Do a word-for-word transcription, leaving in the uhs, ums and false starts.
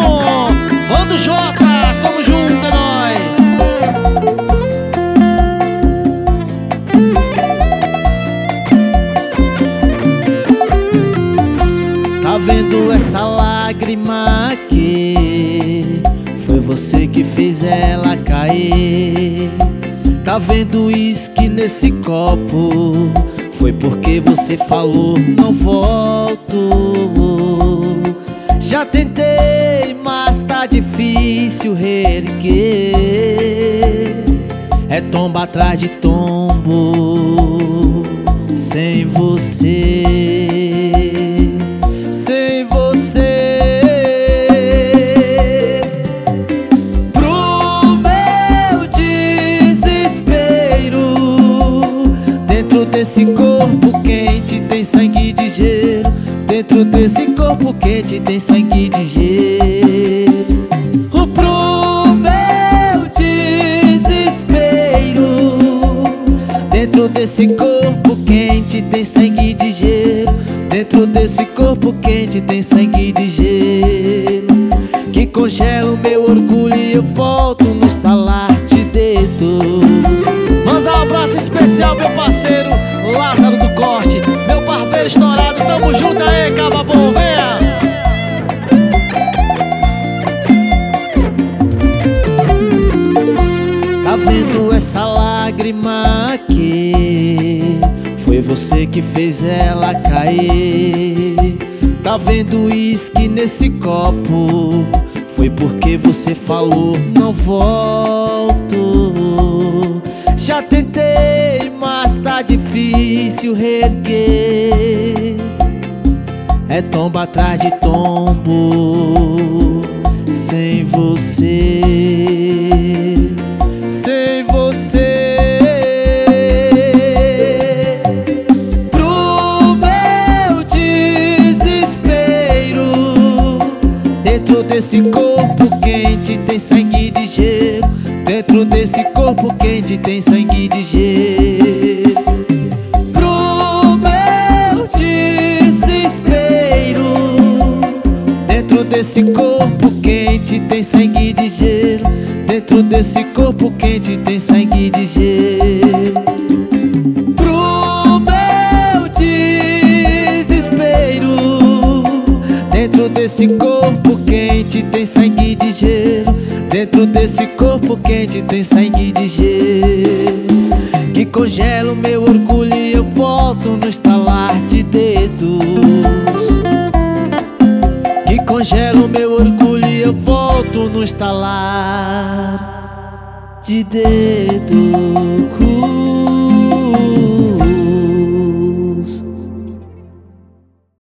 som, fã do Jotas, tamo junto, é nóis. Tá vendo essa lágrima aqui? Foi você que fez ela cair. Tá vendo uísque nesse copo? Foi porque você falou não volto. Já tentei, mas tá difícil reerguer. É tomba atrás de tombo. Sem você, sem você. Pro meu desespero, dentro desse corpo quente tem sangue de gelo. Dentro desse corpo quente tem sangue de gelo. Pro meu desespero, dentro desse corpo quente tem sangue de gelo. Dentro desse corpo quente tem sangue de gelo, que congela o meu orgulho e eu volto no estalar de dedos. Mandar um abraço especial, meu parceiro Lázaro do Corte, meu barbeiro estourado, tamo junto aí, caba bom, venha! Tá vendo essa lágrima aqui? Foi você que fez ela cair. Tá vendo uísque nesse copo? Foi porque você falou não volto. Já tentei, mas tá difícil reerguer. É tomba atrás de tombo. Sem você, sem você. Pro meu desespero, dentro desse corpo quente tem sangue de gelo. Dentro desse corpo quente tem sangue de gelo. Pro meu desespero, dentro desse corpo quente tem sangue de gelo. Dentro desse corpo quente tem sangue de gelo. Pro meu desespero, dentro desse corpo quente tem sangue de gelo. Dentro desse corpo quente tem sangue de gelo, que congela o meu orgulho e eu volto no estalar de dedos. Que congela o meu orgulho e eu volto no estalar de dedos.